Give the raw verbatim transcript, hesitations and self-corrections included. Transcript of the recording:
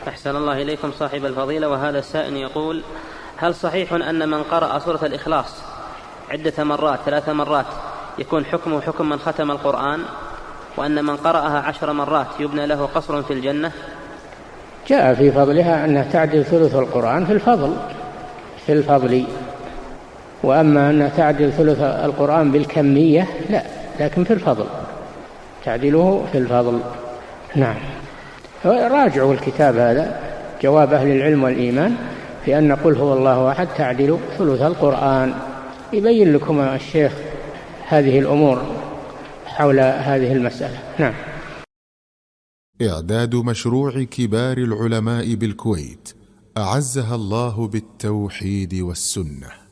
أحسن الله إليكم صاحب الفضيلة. وهذا السائل يقول: هل صحيح أن من قرأ سورة الإخلاص عدة مرات ثلاث مرات يكون حكمه حكم من ختم القرآن، وأن من قرأها عشر مرات يبنى له قصر في الجنة؟ جاء في فضلها أنها تعدل ثلث القرآن في الفضل في الفضل وأما أنها تعدل ثلث القرآن بالكمية لا، لكن في الفضل تعدله في الفضل. نعم. راجعوا الكتاب هذا، جواب أهل العلم والإيمان في أن قل هو الله أحد تعدل ثلث القرآن، يبين لكم الشيخ هذه الأمور حول هذه المسألة. نعم. إعداد مشروع كبار العلماء بالكويت أعزها الله بالتوحيد والسنة.